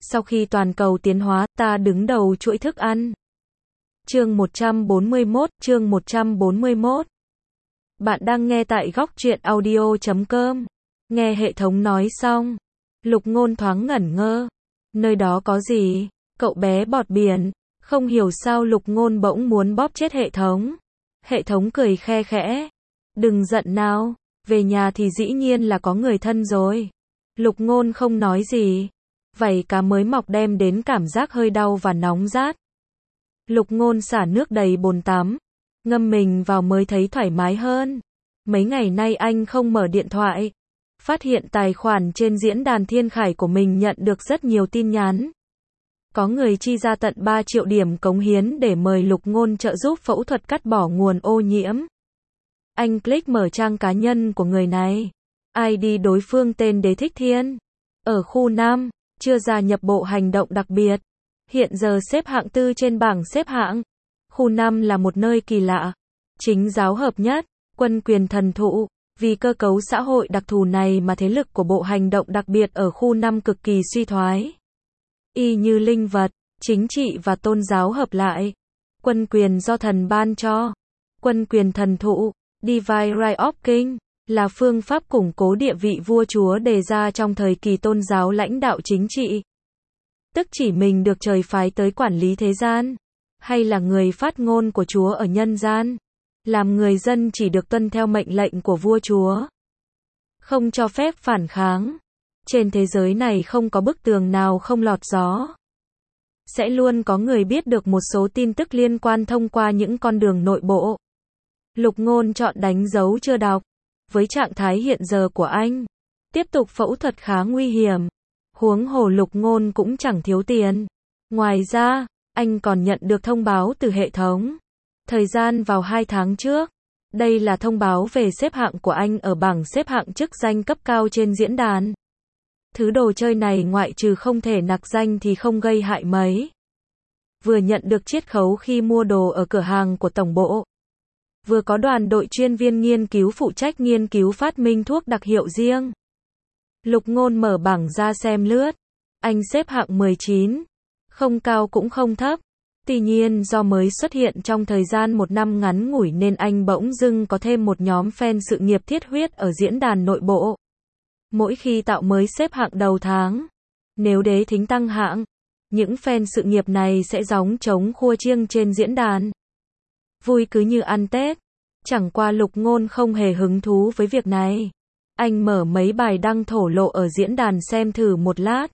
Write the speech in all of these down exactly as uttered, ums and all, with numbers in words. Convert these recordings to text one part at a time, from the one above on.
Sau khi toàn cầu tiến hóa, ta đứng đầu chuỗi thức ăn. Chương một trăm bốn mươi mốt, chương một trăm bốn mươi mốt. Bạn đang nghe tại góc truyện audio chấm com. Nghe hệ thống nói xong, Lục Ngôn thoáng ngẩn ngơ. Nơi đó có gì? Cậu bé bọt biển. Không hiểu sao Lục Ngôn bỗng muốn bóp chết hệ thống. Hệ thống cười khe khẽ. Đừng giận nào, về nhà thì dĩ nhiên là có người thân rồi. Lục Ngôn không nói gì. Vảy cá mới mọc đem đến cảm giác hơi đau và nóng rát. Lục Ngôn xả nước đầy bồn tắm, ngâm mình vào mới thấy thoải mái hơn. Mấy ngày nay anh không mở điện thoại, phát hiện tài khoản trên diễn đàn Thiên Khải của mình nhận được rất nhiều tin nhắn. Có người chi ra tận ba triệu điểm cống hiến để mời Lục Ngôn trợ giúp phẫu thuật cắt bỏ nguồn ô nhiễm. Anh click mở trang cá nhân của người này. i đê đối phương tên Đế Thích Thiên. Ở khu Nam, chưa gia nhập bộ hành động đặc biệt. Hiện giờ xếp hạng tư trên bảng xếp hạng. Khu năm là một nơi kỳ lạ. Chính giáo hợp nhất, quân quyền thần thụ. Vì cơ cấu xã hội đặc thù này mà thế lực của bộ hành động đặc biệt ở khu năm cực kỳ suy thoái. Y như linh vật, chính trị và tôn giáo hợp lại. Quân quyền do thần ban cho. Quân quyền thần thụ, Divine Right of King, là phương pháp củng cố địa vị vua chúa đề ra trong thời kỳ tôn giáo lãnh đạo chính trị. Tức chỉ mình được trời phái tới quản lý thế gian, hay là người phát ngôn của Chúa ở nhân gian. Làm người dân chỉ được tuân theo mệnh lệnh của vua chúa. Không cho phép phản kháng. Trên thế giới này không có bức tường nào không lọt gió. Sẽ luôn có người biết được một số tin tức liên quan thông qua những con đường nội bộ. Lục Ngôn chọn đánh dấu chưa đọc. Với trạng thái hiện giờ của anh, tiếp tục phẫu thuật khá nguy hiểm. Huống hồ Lục Ngôn cũng chẳng thiếu tiền. Ngoài ra, anh còn nhận được thông báo từ hệ thống. Thời gian vào hai tháng trước. Đây là thông báo về xếp hạng của anh ở bảng xếp hạng chức danh cấp cao trên diễn đàn. Thứ đồ chơi này ngoại trừ không thể nặc danh thì không gây hại mấy. Vừa nhận được chiết khấu khi mua đồ ở cửa hàng của tổng bộ. Vừa có đoàn đội chuyên viên nghiên cứu phụ trách nghiên cứu phát minh thuốc đặc hiệu riêng. Lục Ngôn mở bảng ra xem lướt. Anh xếp hạng mười chín. Không cao cũng không thấp. Tuy nhiên do mới xuất hiện trong thời gian một năm ngắn ngủi nên anh bỗng dưng có thêm một nhóm fan sự nghiệp thiết huyết ở diễn đàn nội bộ. Mỗi khi tạo mới xếp hạng đầu tháng, nếu Đế Thính tăng hạng, những fan sự nghiệp này sẽ gióng trống khua chiêng trên diễn đàn. Vui cứ như ăn Tết. Chẳng qua Lục Ngôn không hề hứng thú với việc này. Anh mở mấy bài đăng thổ lộ ở diễn đàn xem thử một lát.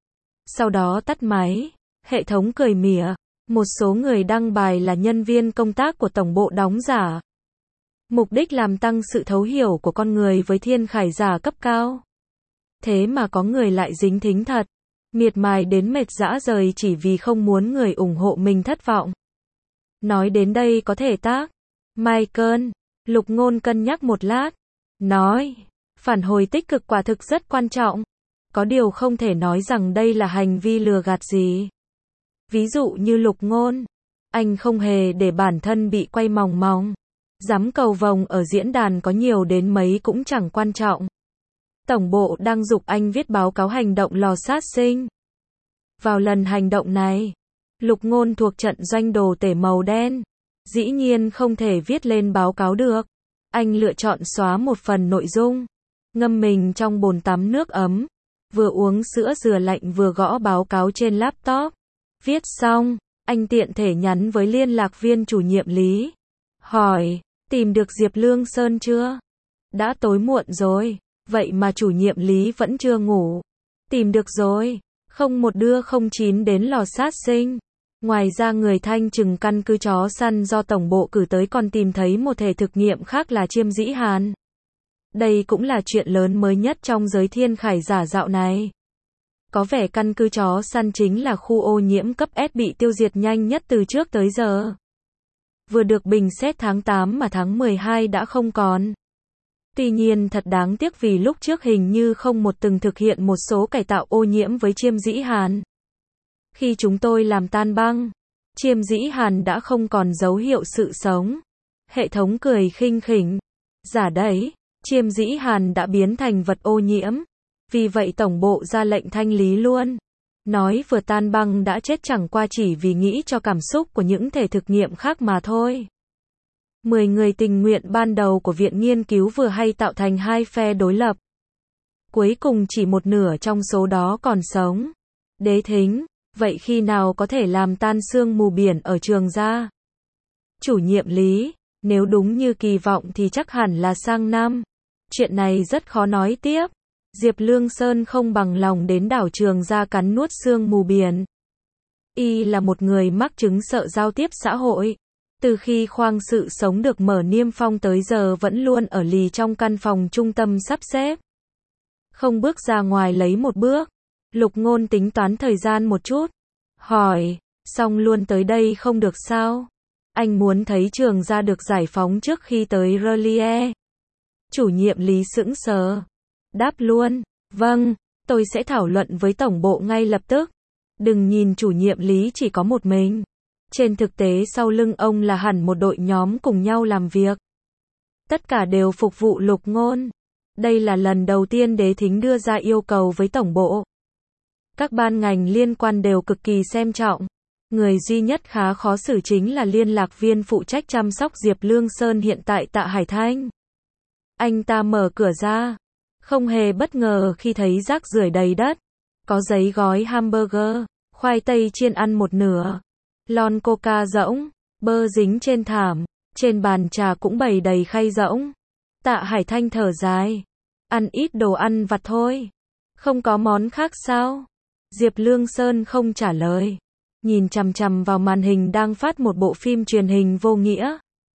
Sau đó tắt máy. Hệ thống cười mỉa. Một số người đăng bài là nhân viên công tác của tổng bộ đóng giả. Mục đích làm tăng sự thấu hiểu của con người với Thiên Khải giả cấp cao. Thế mà có người lại dính thính thật. Miệt mài đến mệt rã rời chỉ vì không muốn người ủng hộ mình thất vọng. Nói đến đây có thể tác. Michael, Lục Ngôn cân nhắc một lát. Nói, phản hồi tích cực quả thực rất quan trọng. Có điều không thể nói rằng đây là hành vi lừa gạt gì. Ví dụ như Lục Ngôn, anh không hề để bản thân bị quay mòng mòng. Dám cầu vồng ở diễn đàn có nhiều đến mấy cũng chẳng quan trọng. Tổng bộ đang giục anh viết báo cáo hành động lò sát sinh. Vào lần hành động này, Lục Ngôn thuộc trận doanh đồ tể màu đen. Dĩ nhiên không thể viết lên báo cáo được. Anh lựa chọn xóa một phần nội dung. Ngâm mình trong bồn tắm nước ấm. Vừa uống sữa dừa lạnh vừa gõ báo cáo trên laptop. Viết xong, anh tiện thể nhắn với liên lạc viên chủ nhiệm Lý. Hỏi, tìm được Diệp Lương Sơn chưa? Đã tối muộn rồi, vậy mà chủ nhiệm Lý vẫn chưa ngủ. Tìm được rồi, không một đưa không chín đến lò sát sinh. Ngoài ra người thanh trừng căn cứ chó săn do tổng bộ cử tới còn tìm thấy một thể thực nghiệm khác là Chiêm Dĩ Hàn. Đây cũng là chuyện lớn mới nhất trong giới Thiên Khải giả dạo này. Có vẻ căn cứ chó săn chính là khu ô nhiễm cấp S bị tiêu diệt nhanh nhất từ trước tới giờ. Vừa được bình xét tháng tám mà tháng mười hai đã không còn. Tuy nhiên thật đáng tiếc vì lúc trước hình như không một từng thực hiện một số cải tạo ô nhiễm với Chiêm Dĩ Hàn. Khi chúng tôi làm tan băng, Chiêm Dĩ Hàn đã không còn dấu hiệu sự sống. Hệ thống cười khinh khỉnh. Giả đấy, Chiêm Dĩ Hàn đã biến thành vật ô nhiễm. Vì vậy tổng bộ ra lệnh thanh lý luôn. Nói vừa tan băng đã chết chẳng qua chỉ vì nghĩ cho cảm xúc của những thể thực nghiệm khác mà thôi. Mười người tình nguyện ban đầu của viện nghiên cứu vừa hay tạo thành hai phe đối lập. Cuối cùng chỉ một nửa trong số đó còn sống. Đế Thính, vậy khi nào có thể làm tan sương mù biển ở trường ra? Chủ nhiệm Lý, nếu đúng như kỳ vọng thì chắc hẳn là sang năm. Chuyện này rất khó nói tiếp. Diệp Lương Sơn không bằng lòng đến đảo Trường Gia cắn nuốt sương mù biển. Y là một người mắc chứng sợ giao tiếp xã hội. Từ khi khoang sự sống được mở niêm phong tới giờ vẫn luôn ở lì trong căn phòng trung tâm sắp xếp. Không bước ra ngoài lấy một bước. Lục Ngôn tính toán thời gian một chút. Hỏi, xong luôn tới đây không được sao? Anh muốn thấy Trường Gia được giải phóng trước khi tới R'lyeh. Chủ nhiệm Lý sững sờ. Đáp luôn, vâng, tôi sẽ thảo luận với tổng bộ ngay lập tức. Đừng nhìn chủ nhiệm Lý chỉ có một mình. Trên thực tế sau lưng ông là hẳn một đội nhóm cùng nhau làm việc. Tất cả đều phục vụ Lục Ngôn. Đây là lần đầu tiên Đế Thính đưa ra yêu cầu với tổng bộ. Các ban ngành liên quan đều cực kỳ xem trọng. Người duy nhất khá khó xử chính là liên lạc viên phụ trách chăm sóc Diệp Lương Sơn hiện tại Tạ Hải Thanh. Anh ta mở cửa ra. Không hề bất ngờ khi thấy rác rưởi đầy đất. Có giấy gói hamburger, khoai tây chiên ăn một nửa, lon coca rỗng, bơ dính trên thảm, trên bàn trà cũng bày đầy khay rỗng. Tạ Hải Thanh thở dài. Ăn ít đồ ăn vặt thôi. Không có món khác sao? Diệp Lương Sơn không trả lời. Nhìn chằm chằm vào màn hình đang phát một bộ phim truyền hình vô nghĩa.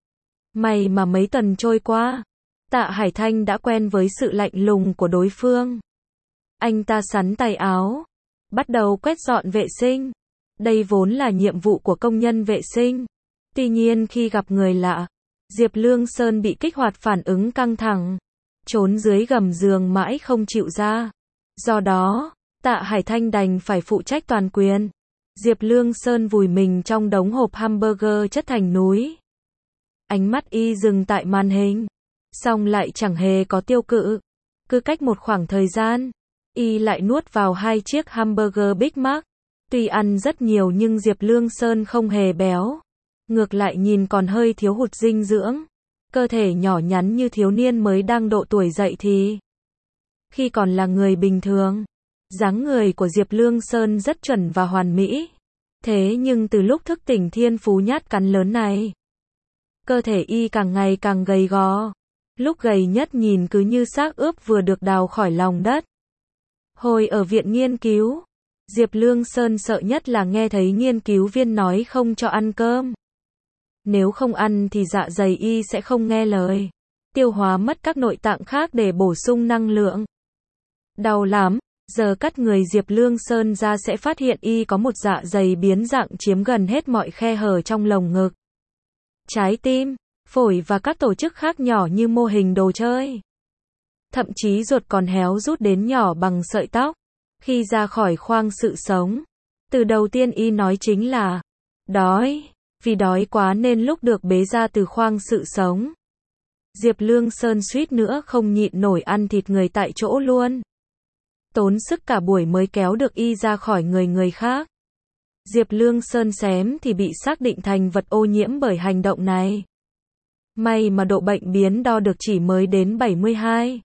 May mà mấy tuần trôi qua, Tạ Hải Thanh đã quen với sự lạnh lùng của đối phương. Anh ta xắn tay áo, bắt đầu quét dọn vệ sinh. Đây vốn là nhiệm vụ của công nhân vệ sinh. Tuy nhiên khi gặp người lạ, Diệp Lương Sơn bị kích hoạt phản ứng căng thẳng, trốn dưới gầm giường mãi không chịu ra. Do đó, Tạ Hải Thanh đành phải phụ trách toàn quyền. Diệp Lương Sơn vùi mình trong đống hộp hamburger chất thành núi. Ánh mắt y dừng tại màn hình, song lại chẳng hề có tiêu cự. Cứ cách một khoảng thời gian, y lại nuốt vào hai chiếc hamburger Big Mac. Tuy ăn rất nhiều nhưng Diệp Lương Sơn không hề béo. Ngược lại nhìn còn hơi thiếu hụt dinh dưỡng. Cơ thể nhỏ nhắn như thiếu niên mới đang độ tuổi dậy thì. Khi còn là người bình thường, dáng người của Diệp Lương Sơn rất chuẩn và hoàn mỹ. Thế nhưng từ lúc thức tỉnh thiên phú nhát cắn lớn này, cơ thể y càng ngày càng gầy gò. Lúc gầy nhất nhìn cứ như xác ướp vừa được đào khỏi lòng đất. Hồi ở viện nghiên cứu, Diệp Lương Sơn sợ nhất là nghe thấy nghiên cứu viên nói không cho ăn cơm. Nếu không ăn thì dạ dày y sẽ không nghe lời. Tiêu hóa mất các nội tạng khác để bổ sung năng lượng. Đau lắm. Giờ cắt người Diệp Lương Sơn ra sẽ phát hiện y có một dạ dày biến dạng chiếm gần hết mọi khe hở trong lồng ngực. Trái tim, phổi và các tổ chức khác nhỏ như mô hình đồ chơi. Thậm chí ruột còn héo rút đến nhỏ bằng sợi tóc. Khi ra khỏi khoang sự sống, từ đầu tiên y nói chính là đói, vì đói quá nên lúc được bế ra từ khoang sự sống, Diệp Lương Sơn suýt nữa không nhịn nổi ăn thịt người tại chỗ luôn. Tốn sức cả buổi mới kéo được y ra khỏi người người khác. Diệp Lương Sơn xém thì bị xác định thành vật ô nhiễm bởi hành động này. May mà độ bệnh biến đo được chỉ mới đến bảy mươi hai.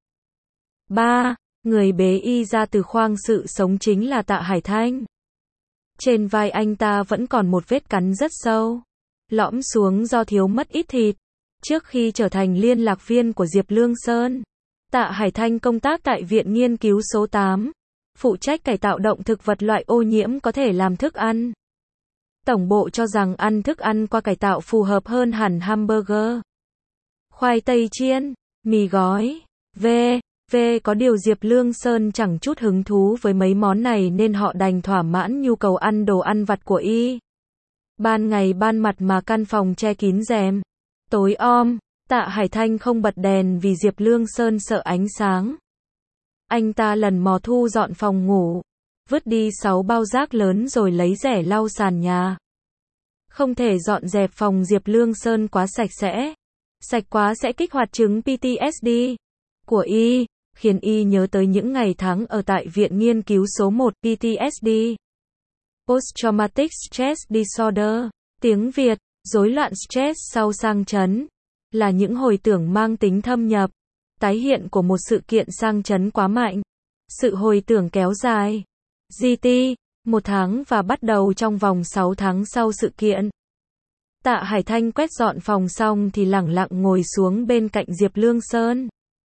ba. Người bế y ra từ khoang sự sống chính là Tạ Hải Thanh. Trên vai anh ta vẫn còn một vết cắn rất sâu, lõm xuống do thiếu mất ít thịt. Trước khi trở thành liên lạc viên của Diệp Lương Sơn, Tạ Hải Thanh công tác tại Viện Nghiên cứu số tám, phụ trách cải tạo động thực vật loại ô nhiễm có thể làm thức ăn. Tổng bộ cho rằng ăn thức ăn qua cải tạo phù hợp hơn hẳn hamburger, khoai tây chiên, mì gói, v. v. Có điều Diệp Lương Sơn chẳng chút hứng thú với mấy món này nên họ đành thỏa mãn nhu cầu ăn đồ ăn vặt của y. Ban ngày ban mặt mà căn phòng che kín rèm. Tối om, Tạ Hải Thanh không bật đèn vì Diệp Lương Sơn sợ ánh sáng. Anh ta lần mò thu dọn phòng ngủ, vứt đi sáu bao rác lớn rồi lấy rẻ lau sàn nhà. Không thể dọn dẹp phòng Diệp Lương Sơn quá sạch sẽ. Sạch quá sẽ kích hoạt chứng pê tê ét đê của y, khiến y nhớ tới những ngày tháng ở tại Viện Nghiên cứu số một. pê tê ét đê Post-traumatic stress disorder, tiếng Việt, rối loạn stress sau sang chấn, là những hồi tưởng mang tính thâm nhập, tái hiện của một sự kiện sang chấn quá mạnh. Sự hồi tưởng kéo dài, giê tê, một tháng và bắt đầu trong vòng sáu tháng sau sự kiện. Tạ Hải Thanh quét dọn phòng xong thì lẳng lặng ngồi xuống bên cạnh Diệp Lương Sơn.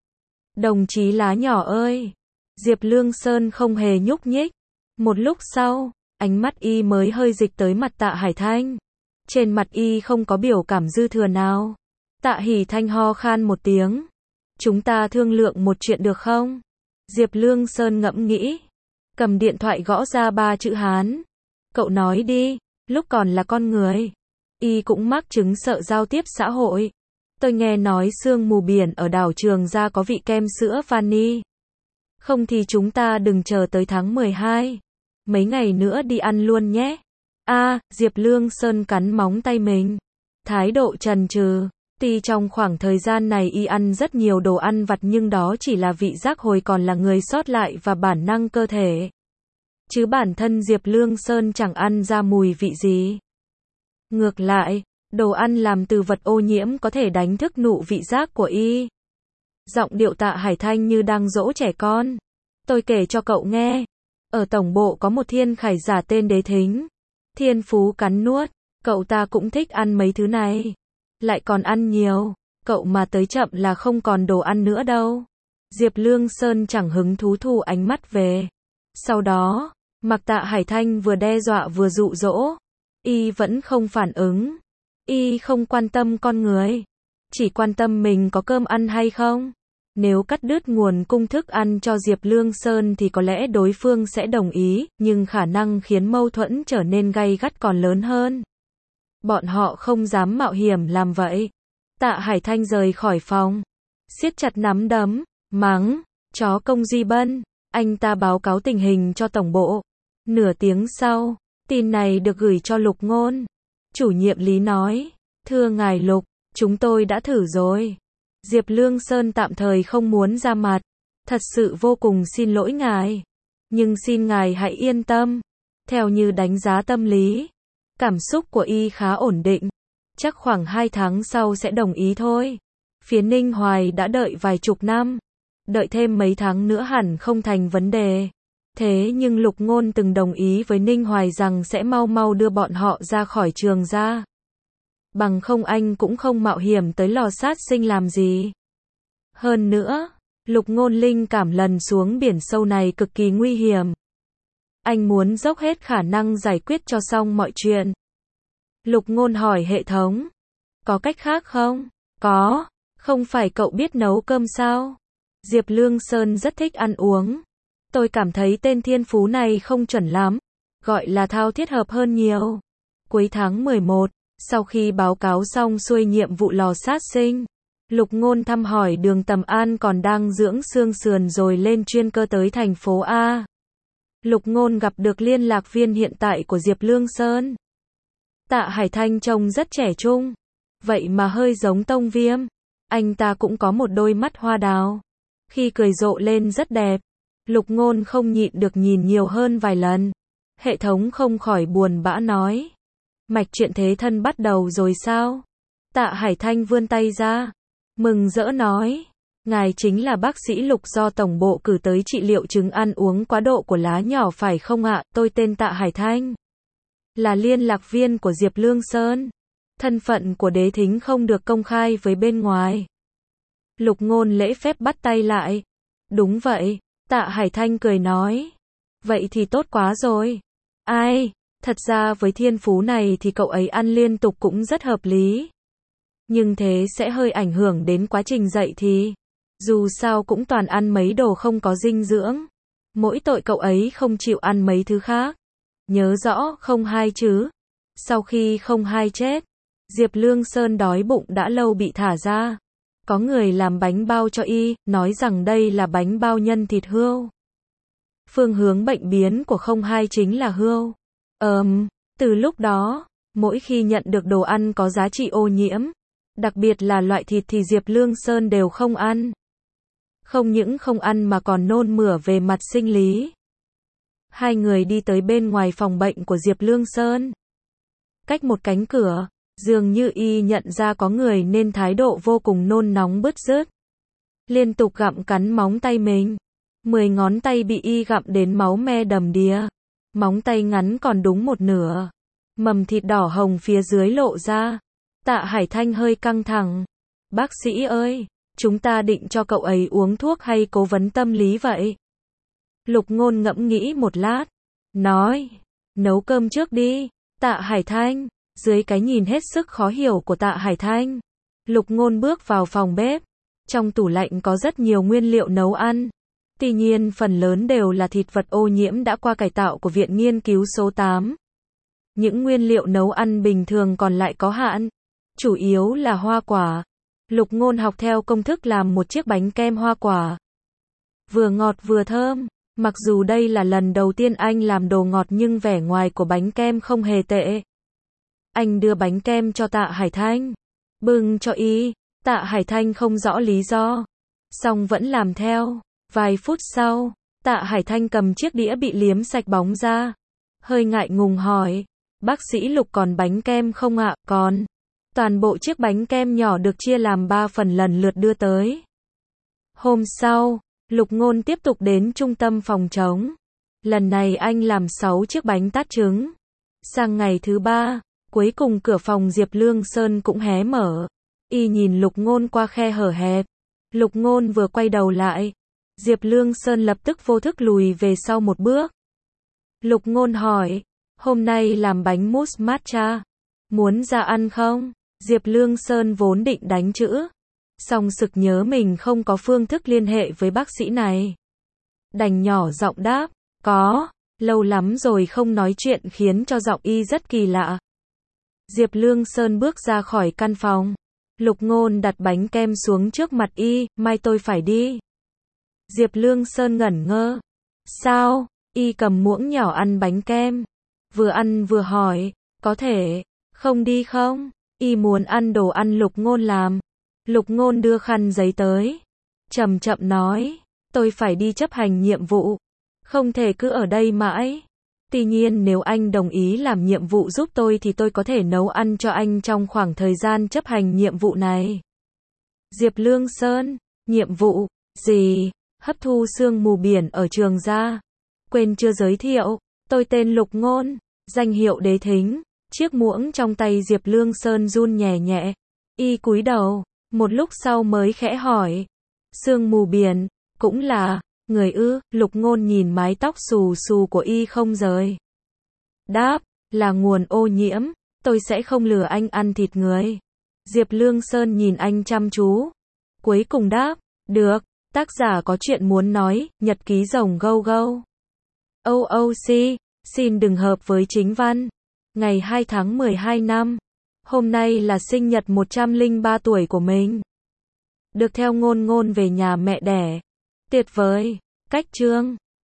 Đồng chí lá nhỏ ơi! Diệp Lương Sơn không hề nhúc nhích. Một lúc sau, ánh mắt y mới hơi dịch tới mặt Tạ Hải Thanh. Trên mặt y không có biểu cảm dư thừa nào. Tạ Hỷ Thanh ho khan một tiếng. Chúng ta thương lượng một chuyện được không? Diệp Lương Sơn ngẫm nghĩ. Cầm điện thoại gõ ra ba chữ Hán. Cậu nói đi, lúc còn là con người. Y cũng mắc chứng sợ giao tiếp xã hội. Tôi nghe nói sương mù biển ở đảo Trường Sa có vị kem sữa vani. Không thì chúng ta đừng chờ tới tháng mười hai. Mấy ngày nữa đi ăn luôn nhé. A, à, Diệp Lương Sơn cắn móng tay mình. Thái độ chần chừ. Tuy trong khoảng thời gian này y ăn rất nhiều đồ ăn vặt nhưng đó chỉ là vị giác hồi còn là người sót lại và bản năng cơ thể. Chứ bản thân Diệp Lương Sơn chẳng ăn ra mùi vị gì. Ngược lại, đồ ăn làm từ vật ô nhiễm có thể đánh thức nụ vị giác của y. Giọng điệu Tạ Hải Thanh như đang dỗ trẻ con. Tôi kể cho cậu nghe. Ở tổng bộ có một thiên khải giả tên Đế Thính. Thiên phú cắn nuốt. Cậu ta cũng thích ăn mấy thứ này. Lại còn ăn nhiều. Cậu mà tới chậm là không còn đồ ăn nữa đâu. Diệp Lương Sơn chẳng hứng thú thu ánh mắt về. Sau đó, mặc Tạ Hải Thanh vừa đe dọa vừa dụ dỗ. Y vẫn không phản ứng. Y không quan tâm con người. Chỉ quan tâm mình có cơm ăn hay không. Nếu cắt đứt nguồn cung thức ăn cho Diệp Lương Sơn thì có lẽ đối phương sẽ đồng ý, nhưng khả năng khiến mâu thuẫn trở nên gay gắt còn lớn hơn. Bọn họ không dám mạo hiểm làm vậy. Tạ Hải Thanh rời khỏi phòng. Siết chặt nắm đấm, mắng, chó công Duy Bân. Anh ta báo cáo tình hình cho tổng bộ. Nửa tiếng sau, tin này được gửi cho Lục Ngôn. Chủ nhiệm Lý nói, thưa ngài Lục, chúng tôi đã thử rồi. Diệp Lương Sơn tạm thời không muốn ra mặt. Thật sự vô cùng xin lỗi ngài. Nhưng xin ngài hãy yên tâm. Theo như đánh giá tâm lý, cảm xúc của y khá ổn định. Chắc khoảng hai tháng sau sẽ đồng ý thôi. Phía Ninh Hoài đã đợi vài chục năm. Đợi thêm mấy tháng nữa hẳn không thành vấn đề. Thế nhưng Lục Ngôn từng đồng ý với Ninh Hoài rằng sẽ mau mau đưa bọn họ ra khỏi Trường Sa. Bằng không anh cũng không mạo hiểm tới lò sát sinh làm gì. Hơn nữa, Lục Ngôn linh cảm lần xuống biển sâu này cực kỳ nguy hiểm. Anh muốn dốc hết khả năng giải quyết cho xong mọi chuyện. Lục Ngôn hỏi hệ thống. Có cách khác không? Có. Không phải cậu biết nấu cơm sao? Diệp Lương Sơn rất thích ăn uống. Tôi cảm thấy tên thiên phú này không chuẩn lắm. Gọi là thao thiết hợp hơn nhiều. Cuối tháng mười một, sau khi báo cáo xong xuôi nhiệm vụ lò sát sinh, Lục Ngôn thăm hỏi Đường Tầm An còn đang dưỡng xương sườn rồi lên chuyên cơ tới thành phố A. Lục Ngôn gặp được liên lạc viên hiện tại của Diệp Lương Sơn. Tạ Hải Thanh trông rất trẻ trung. Vậy mà hơi giống Tông Viêm. Anh ta cũng có một đôi mắt hoa đào. Khi cười rộ lên rất đẹp. Lục Ngôn không nhịn được nhìn nhiều hơn vài lần. Hệ thống không khỏi buồn bã nói. Mạch chuyện thế thân bắt đầu rồi sao? Tạ Hải Thanh vươn tay ra. Mừng rỡ nói. Ngài chính là bác sĩ Lục do tổng bộ cử tới trị liệu chứng ăn uống quá độ của lá nhỏ phải không ạ? Tôi tên Tạ Hải Thanh. Là liên lạc viên của Diệp Lương Sơn. Thân phận của Đế Thính không được công khai với bên ngoài. Lục Ngôn lễ phép bắt tay lại. Đúng vậy. Tạ Hải Thanh cười nói. Vậy thì tốt quá rồi. Ai, thật ra với thiên phú này thì cậu ấy ăn liên tục cũng rất hợp lý. Nhưng thế sẽ hơi ảnh hưởng đến quá trình dạy thì. Dù sao cũng toàn ăn mấy đồ không có dinh dưỡng. Mỗi tội cậu ấy không chịu ăn mấy thứ khác. Nhớ rõ không hai chứ. Sau khi không hai chết, Diệp Lương Sơn đói bụng đã lâu bị thả ra. Có người làm bánh bao cho y, nói rằng đây là bánh bao nhân thịt hươu. Phương hướng bệnh biến của không hai chính là hươu. Ờm, từ lúc đó, mỗi khi nhận được đồ ăn có giá trị ô nhiễm, đặc biệt là loại thịt thì Diệp Lương Sơn đều không ăn. Không những không ăn mà còn nôn mửa về mặt sinh lý. Hai người đi tới bên ngoài phòng bệnh của Diệp Lương Sơn. Cách một cánh cửa, dường như y nhận ra có người nên thái độ vô cùng nôn nóng bứt rứt. Liên tục gặm cắn móng tay mình. Mười ngón tay bị y gặm đến máu me đầm đìa. Móng tay ngắn còn đúng một nửa. Mầm thịt đỏ hồng phía dưới lộ ra. Tạ Hải Thanh hơi căng thẳng. Bác sĩ ơi, chúng ta định cho cậu ấy uống thuốc hay cố vấn tâm lý vậy? Lục Ngôn ngẫm nghĩ một lát. Nói, nấu cơm trước đi. Tạ Hải Thanh, dưới cái nhìn hết sức khó hiểu của Tạ Hải Thanh. Lục Ngôn bước vào phòng bếp. Trong tủ lạnh có rất nhiều nguyên liệu nấu ăn. Tuy nhiên phần lớn đều là thịt vật ô nhiễm đã qua cải tạo của Viện Nghiên cứu số tám. Những nguyên liệu nấu ăn bình thường còn lại có hạn. Chủ yếu là hoa quả. Lục Ngôn học theo công thức làm một chiếc bánh kem hoa quả. Vừa ngọt vừa thơm. Mặc dù đây là lần đầu tiên anh làm đồ ngọt nhưng vẻ ngoài của bánh kem không hề tệ. Anh đưa bánh kem cho Tạ Hải Thanh. Bưng cho y. Tạ Hải Thanh không rõ lý do. Song vẫn làm theo. Vài phút sau, Tạ Hải Thanh cầm chiếc đĩa bị liếm sạch bóng ra. Hơi ngại ngùng hỏi. Bác sĩ Lục còn bánh kem không ạ? Còn. Toàn bộ chiếc bánh kem nhỏ được chia làm ba phần lần lượt đưa tới. Hôm sau, Lục Ngôn tiếp tục đến trung tâm phòng trống. Lần này anh làm sáu chiếc bánh tát trứng. Sang ngày thứ ba, cuối cùng cửa phòng Diệp Lương Sơn cũng hé mở. Y nhìn Lục Ngôn qua khe hở hẹp. Lục Ngôn vừa quay đầu lại. Diệp Lương Sơn lập tức vô thức lùi về sau một bước. Lục Ngôn hỏi, hôm nay làm bánh mousse matcha. Muốn ra ăn không? Diệp Lương Sơn vốn định đánh chữ. Song sực nhớ mình không có phương thức liên hệ với bác sĩ này. Đành nhỏ giọng đáp, có, lâu lắm rồi không nói chuyện khiến cho giọng y rất kỳ lạ. Diệp Lương Sơn bước ra khỏi căn phòng. Lục Ngôn đặt bánh kem xuống trước mặt y, mai tôi phải đi. Diệp Lương Sơn ngẩn ngơ. Sao? Y cầm muỗng nhỏ ăn bánh kem. Vừa ăn vừa hỏi, có thể không đi không? Y muốn ăn đồ ăn Lục Ngôn làm. Lục Ngôn đưa khăn giấy tới. Chậm chậm nói, tôi phải đi chấp hành nhiệm vụ. Không thể cứ ở đây mãi. Tuy nhiên nếu anh đồng ý làm nhiệm vụ giúp tôi thì tôi có thể nấu ăn cho anh trong khoảng thời gian chấp hành nhiệm vụ này. Diệp Lương Sơn, nhiệm vụ, gì? Hấp thu sương mù biển ở Trường Gia. Quên chưa giới thiệu, tôi tên Lục Ngôn, danh hiệu Đế Thính. Chiếc muỗng trong tay Diệp Lương Sơn run nhẹ nhẹ. Y cúi đầu, một lúc sau mới khẽ hỏi. Sương mù biển, cũng là, người ư? Lục Ngôn nhìn mái tóc xù xù của y không rời. Đáp, là nguồn ô nhiễm, tôi sẽ không lừa anh ăn thịt người. Diệp Lương Sơn nhìn anh chăm chú. Cuối cùng đáp, được, tác giả có chuyện muốn nói, nhật ký rồng gâu gâu. o o xê, xin đừng hợp với chính văn. Ngày hai tháng mười hai năm. Hôm nay là sinh nhật một trăm lẻ ba tuổi của mình. Được theo Ngôn Ngôn về nhà mẹ đẻ. Tuyệt vời. Cách chương.